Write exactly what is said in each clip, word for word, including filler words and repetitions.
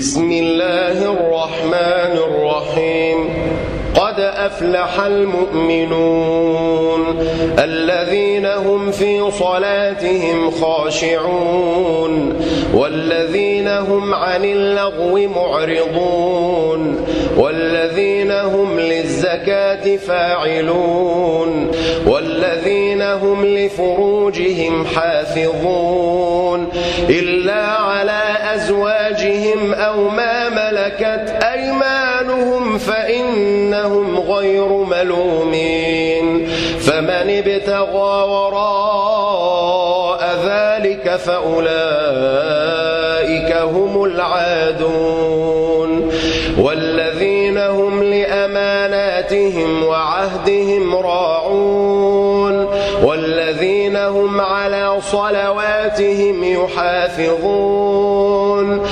بسم الله الرحمن الرحيم قد أفلح المؤمنون الذين هم في صلاتهم خاشعون والذين هم عن اللغو معرضون والذين هم للزكاة فاعلون والذين هم لفروجهم حافظون إلا على أزواجهم أو ما ملكت أيمانهم فإنهم غير ملومين فمن ابتغى وراء ذلك فأولئك هم العادون والذين هم لأماناتهم وعهدهم راعون والذين هم على صلواتهم يحافظون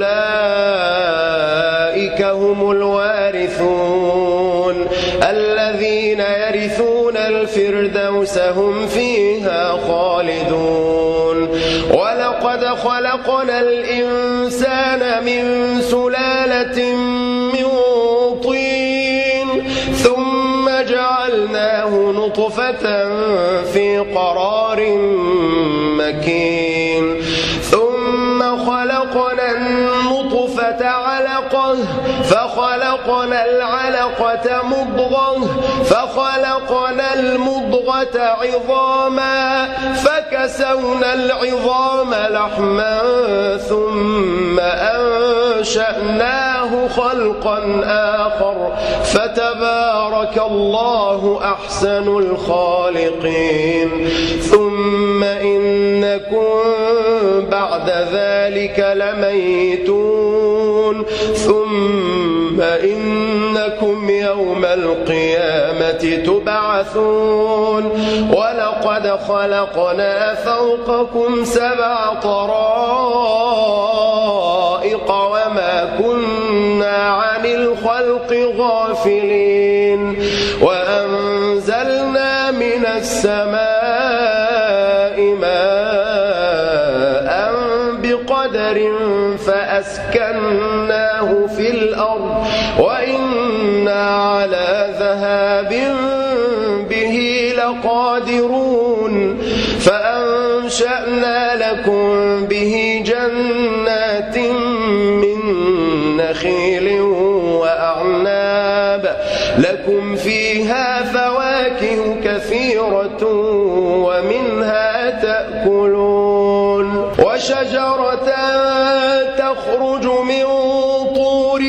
أولئك هم الوارثون الذين يرثون الفردوس هم فيها خالدون ولقد خلقنا الإنسان من سلالة من طين ثم جعلناه نطفة في قرار مكين ثم خلقنا النطفة علقة فخلقنا العلقة مضغة فخلقنا المضغة عظاما فكسونا العظام لحما ثم أنشأناه خلقا آخر فتبارك الله أحسن الخالقين ثم إنكم بعد ذلك لميتون ثم إنكم يوم القيامة تبعثون ولقد خلقنا فوقكم سبع طرائق وما كنا عن الخلق غافلين وأنزلنا من السماء ماء بقدر فأسكناه في الأرض وإنا على ذهاب به لقادرون فأنشأنا لكم به جنات من نخيل وأعناب لكم فيها فواكه كثيرة ومنها تأكلون وشجرة تخرج من طور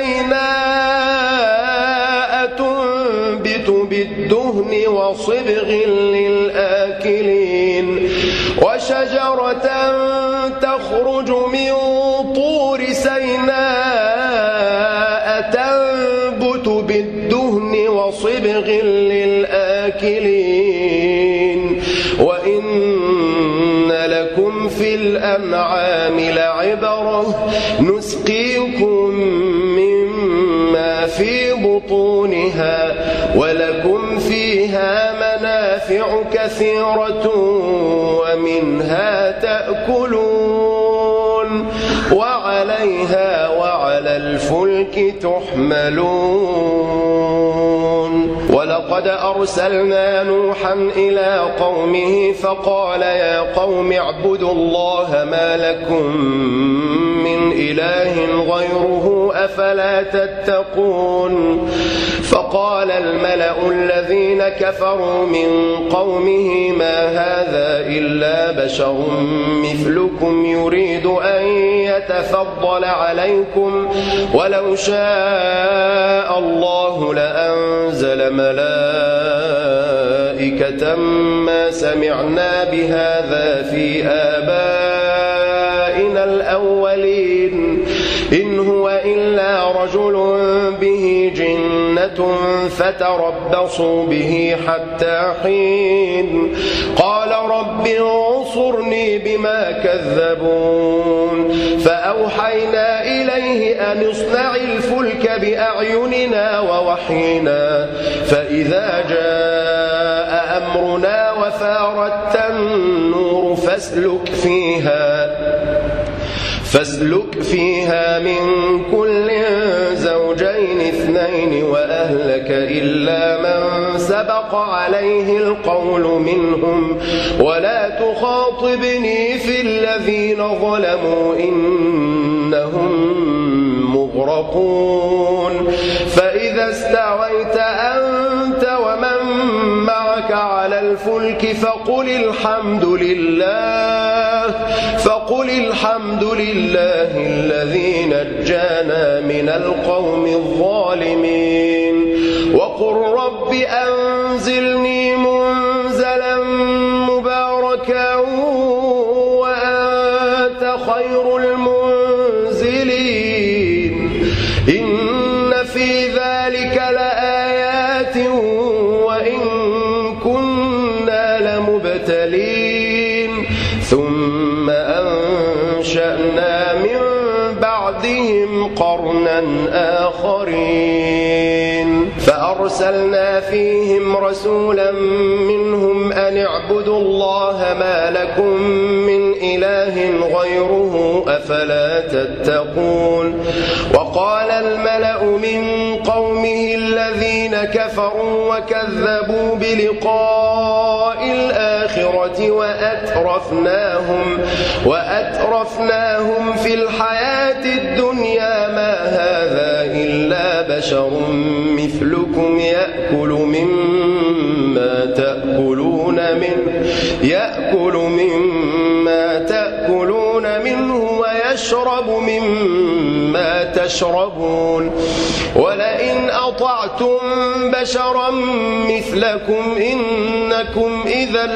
سيناء تنبت بالدهن وصبغ للآكلين وشجرة تخرج من طور سيناء تنبت بالدهن وصبغ للآكلين وإن لكم في الأنعام لعبرة نسقيكم مما في بطونها ولكم فيها منافع كثيرة ومنها تأكلون وعليها وعلى الفلك تحملون ولقد أرسلنا نوحا إلى قومه فقال يا قوم اعبدوا الله ما لكم من إله غيره أفلا تتقون فقال الملأ الذين كفروا من قومه ما هذا إلا بشر مثلكم يريد أن يتفضل عليكم ولو شاء الله لأنزل ملائكة ما سمعنا بهذا في آبائنا الأولين إن هو إلا رجل به جنة فتربصوا به حتى حين قال رب انصرني بما كذبون فأوحينا إليه أن اصنع الفلك بأعيننا ووحينا فإذا جاء أمرنا وفارت النور فاسلك فيها فاسلك فيها من كل زوجين اثنين وأهلك إلا من سبق عليه القول منهم ولا تخاطبني في الذين ظلموا إنهم مغرقون فإذا استويت أنت ومن معك على الفلك فقل الحمد لله فقل الحمد لله الذي نجانا من القوم الظالمين وقل رب أنزلني منزلا مباركا وأنت خير المنزلين إن في ذلك لآيات وإن كنا لمبتلين ثم أنشأنا من بعدهم قرنا آخرين فأرسلنا فيهم رسولا منهم أن اعبدوا الله ما لكم من إله غيره أفلا تتقون وقال الملأ من قومه الذين كفروا وكذبوا بلقاء الآخرة وأترفناهم, وأترفناهم في الحياة الدنيا ما هذا إلا بشر مثلكم يأكل مما تأكلون منه يأكل مما تأكلون منه ويشرب مما تشربون ولئن أطعتم بشرا مثلكم إنكم إذا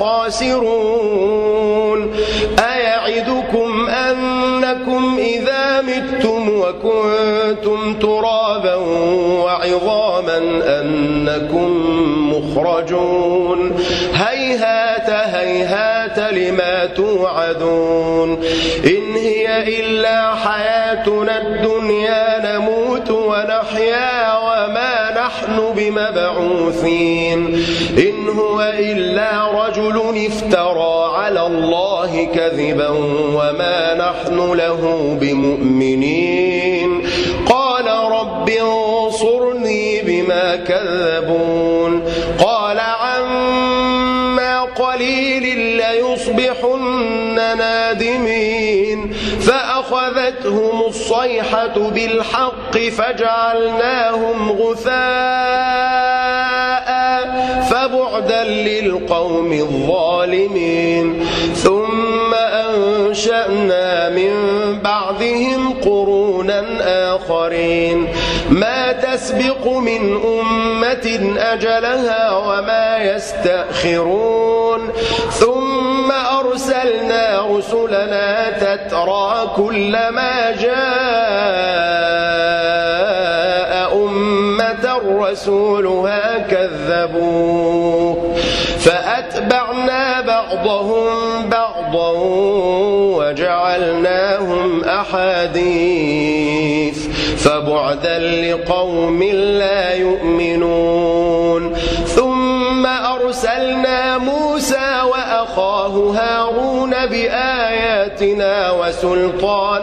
لخاسرون أيعدكم أنكم إذا متم وكنتم ترابا وعظاما أنكم مخرجون هيهات هيهات لما توعدون إن هي إلا حياتنا الدنيا نموت ونحيا وما نحن بمبعوثين إن هو إلا رجل افترى على الله كذبا وما نحن له بمؤمنين قال رب انصرني بما كذبون قال عما قليل ليصبحن نادمين فأخذتهم الصيحة بالحق فجعلناهم غثاء فبعدا للقوم الظالمين ثم أنشأنا من بعدهم قرونا آخرين ما تسبق من أمة أجلها وما يستأخرون ثم أرسلنا رسلنا تترى كلما جاء أمة رسولها كذبوه فأتبعنا بعضهم بعضا وجعلناهم أحاديث فبعدا لقوم لا يؤمنون ثم أرسلنا موسى وأخاه هارون بآياتنا وسلطان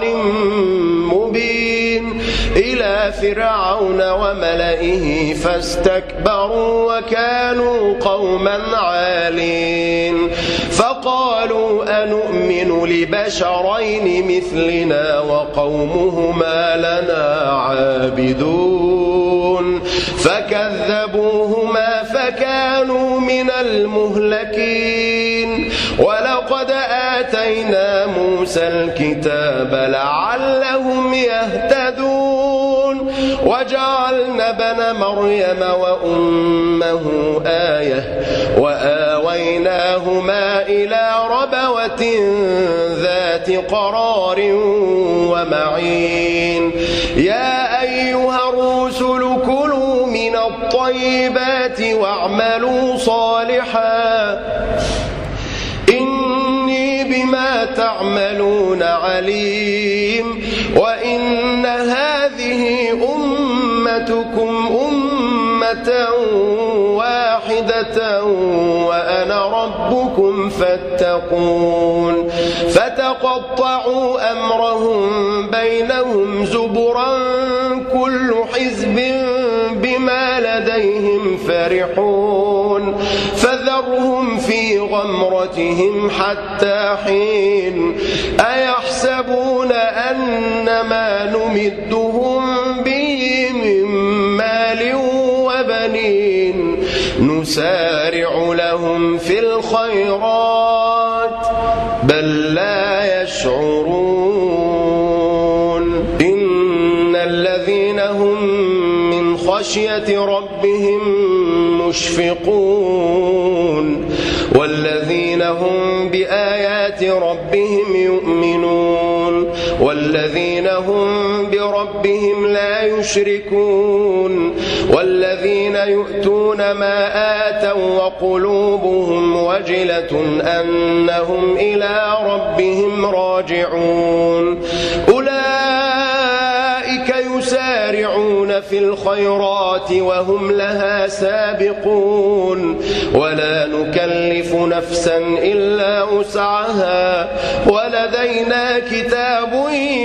مبين إلى فرعون وملئه فاستكبروا وكانوا قوما عالين فقالوا أنؤمن لبشرين مثلنا وقومهما لنا عابدون فكذبوهما فكانوا من المهلكين ولقد آتينا موسى الكتاب لعلهم يهتدون وجعلنا ابن مريم وأمه آية وآويناهما إلى ربوة ذات قرار ومعين يا أيها الرسل كلوا من الطيبات واعملوا صالحا إني بما تعملون عليم وإن هذه أمتكم أمة واحدة بغتة وأنا ربكم فاتقون فتقطعوا أمرهم بينهم زبرا كل حزب بما لديهم فرحون فذرهم في غمرتهم حتى حين أيحسبون أن ما نمدهم به من مال وبنين نسارع لهم في الخيرات بل لا يشعرون إن الذين هم من خشية ربهم مشفقون والذين هم بآيات ربهم يؤمنون والذين هم بربهم لا يشركون والذين يؤتون ما آتوا وقلوبهم وجلة أنهم إلى ربهم راجعون أولئك يسارعون في الخيرات وهم لها سابقون ولا نكلف نفسا إلا وسعها ولدينا كتاب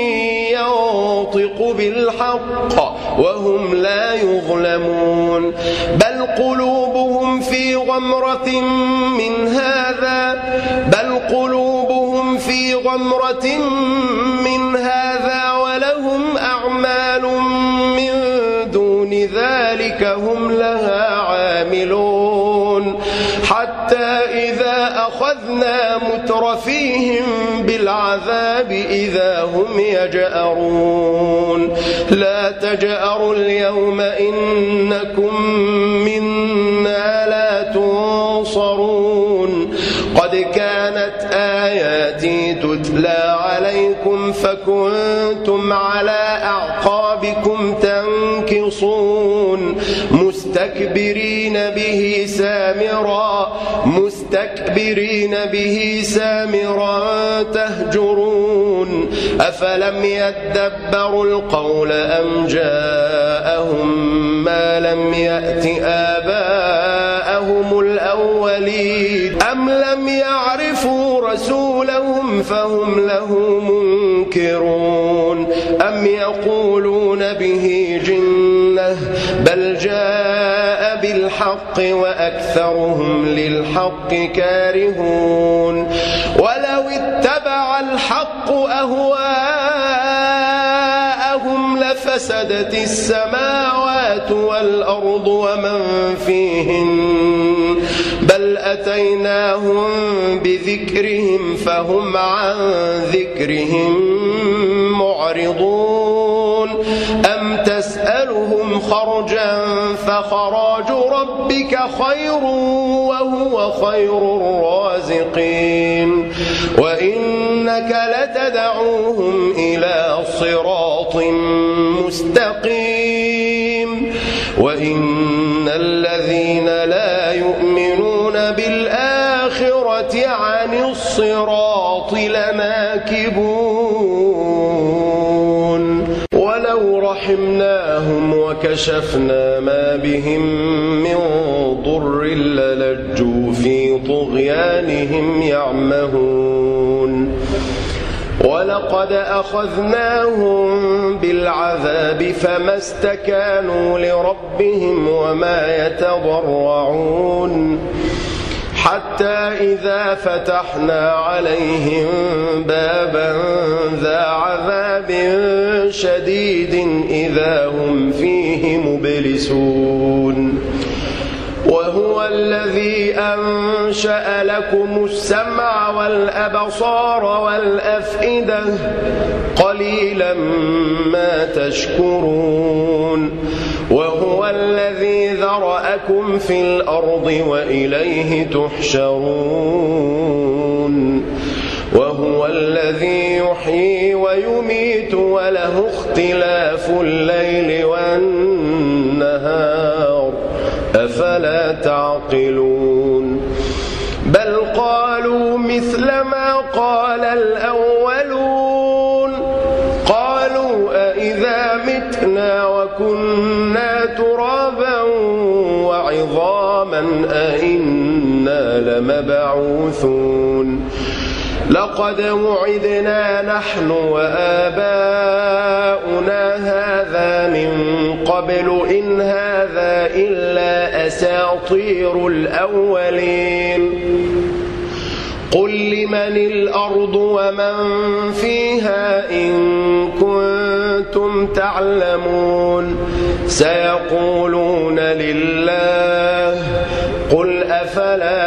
ينطق بالحق وهم لا يظلمون بل قلوبهم في غمرة من هذا بل قلوبهم في غمرة من هذا ولهم أعمال من دون ذلك هم لها عاملون حتى إذا أخذنا مترفيهم بالعذاب إذا هم يجأرون لا تجأروا اليوم إنكم منا لا تنصرون قد كانت آياتي تتلى عليكم فكنتم على أعقابكم تنكصون مستكبرين به سامرا مستكبرين به سامرا تهجرون أفلم يدبروا القول أم جاءهم ما لم يأت آباءهم الأولين أم لم يعرفوا رسولهم فهم له منكرون أم يقولون به جنة بل جاء بالحق وأكثرهم للحق كارهون ولو اتبع الحق أهواءهم لفسدت السماوات والأرض ومن فيهن بل أتيناهم بذكرهم فهم عن ذكرهم معرضون أم تسألهم خرجا فخراج ربك خير وهو خير الرازقين وإنك لتدعوهم إلى صراط مستقيم وإن الذين لا يؤمنون بالآخرة عن الصراط لناكبون ولو رحمناهم وكشفنا ما بهم من ضر للجوا في طغيانهم يعمهون ولقد أخذناهم بالعذاب فما استكانوا لربهم وما يتضرعون حتى إذا فتحنا عليهم بابا ذا عذاب شديد إذا هم فيه مبلسون وهو الذي أنشأ لكم السمع والأبصار والأفئدة قليلا ما تشكرون وهو الذي ذرأكم في الأرض وإليه تحشرون وهو الذي يحيي ويميت وله اختلاف الليل والنهار أفلا تعقلون بل قالوا مثل ما قال الأولون قالوا أإذا متنا وكنا ترابا وعظاما أئنا لمبعوثون لقد وعدنا نحن وآباؤنا هذا من قبل إن هذا إلا أساطير الأولين قل لمن الأرض ومن فيها إن كنتم تعلمون سيقولون لله قل أفلا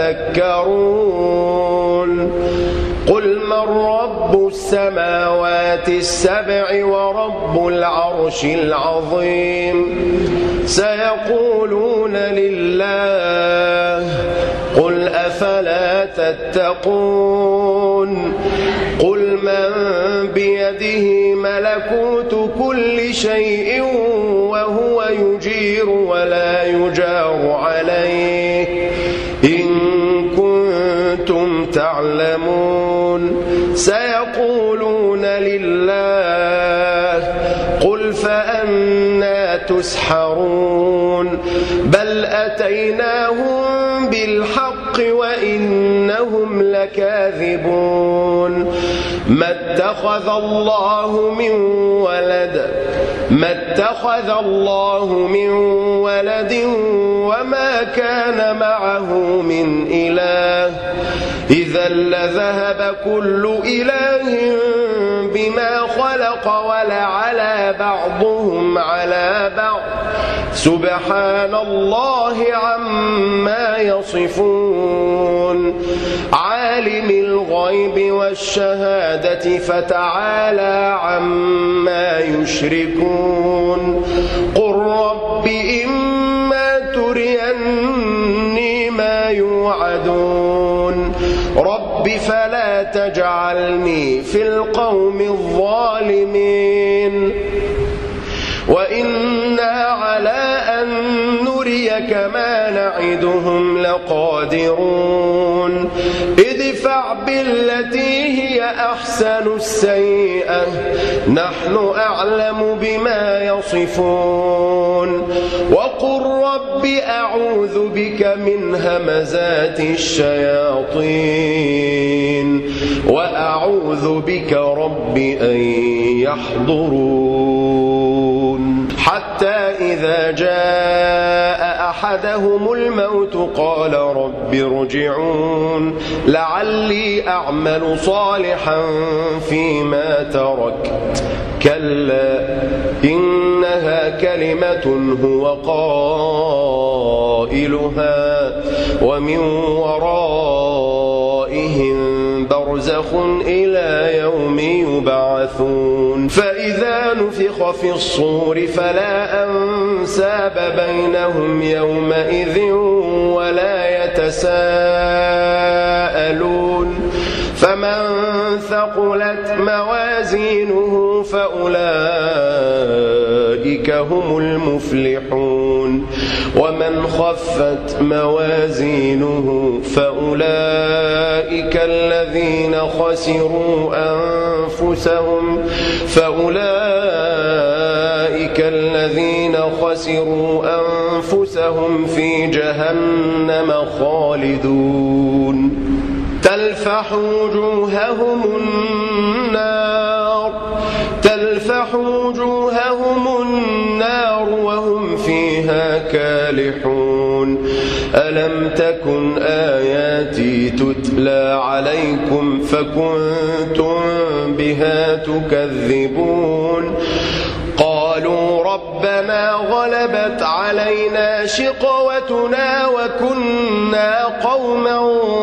تذكرون قل من رب السماوات السبع ورب العرش العظيم سيقولون لله قل أفلا تتقون قل من بيده ملكوت كل شيء وهو يجير ولا يجار عليه إن كنتم تعلمون سيقولون لله قل فأنى تسحرون بل أتيناهم بالحق وإنهم لكاذبون ما اتخذ الله من ولد ما اتخذ الله من ولد وما كان معه من إله إذا لذهب كل إله بما خلق ولعلى بعضهم على بعض سبحان الله عما يصفون عالم الغيب والشهادة فتعالى عما يشركون قل رب إما تريني ما يوعدون رب فلا تجعلني في القوم الظالمين وإنا على أن نريك ما نعدهم لقادرون ادفع بالتي هي أحسن السيئة نحن أعلم بما يصفون وقل رب أعوذ بك من همزات الشياطين وأعوذ بك رب أن يحضرون حتى إذا جاء أحدهم الموت قال رب ارجعون لعلي أعمل صالحا فيما تركت كلا إنها كلمة هو قائلها ومن ورائهم برزخ إلى يوم يبعثون فإذا نفخ في الصور فلا أنساب بينهم يومئذ ولا يتساءلون فمن ثقلت موازينه فأولئك هم المفلحون ومن خفت موازينه فأولئك الذين خسروا أنفسهم فأولئك الذين خسروا أنفسهم في جهنم خالدون تلفح وجوههم النار تلفح وجوههم النار وهم فيها كالحون ألم تكن آياتي تتلى عليكم فكنتم بها تكذبون قالوا ربنا غلبت علينا شقوتنا وكنا قوما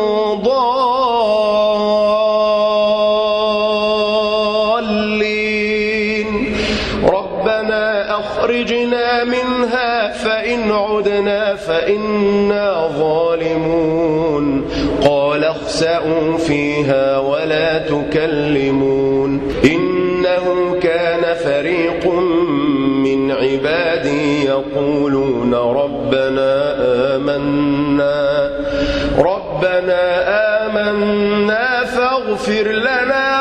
ضالين ربنا أخرجنا منها فإن عدنا فإنا ظالمون قال اخسئوا فيها ولا تكلمون إنه كان فريق من عبادي يقولون ربنا آمنا ربنا آمنا فاغفر لنا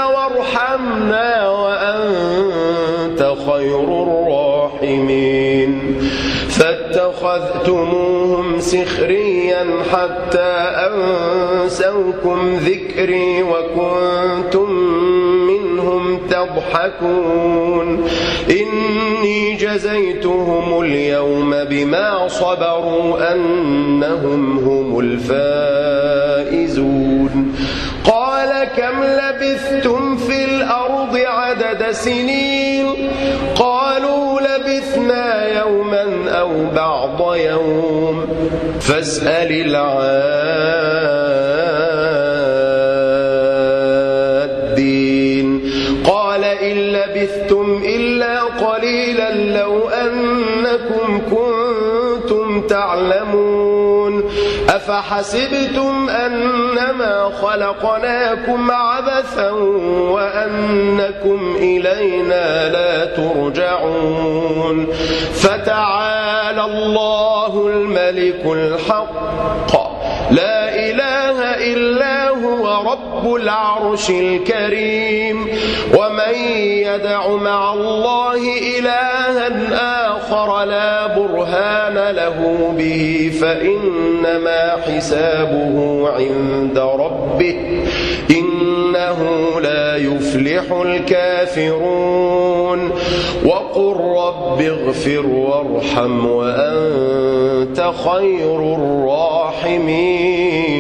وارحمنا وأنت خير الراحمين فاتخذتموهم سخريا حتى أنسوكم ذكري وكنتم منهم تضحكون إني جزيتهم اليوم بما صبروا أنهم هم الفائزون قال كم لبثتم في الأرض عدد سنين قالوا لبثنا يوما أو بعض يوم فاسأل العادين قال إن لبثتم إلا قليلا لو أنكم كنتم تعلمون أفحسبتم أنما خلقناكم عبثا وأنكم إلينا لا ترجعون فتعالى الله الملك الحق لا إله إلا هو رب العرش الكريم ومن يدع مع الله إلها آخر لا برهان له به فإنما حسابه عند ربه إنه لا يفلح الكافرون وقل رب اغفر وارحم وأنت خير الراحمين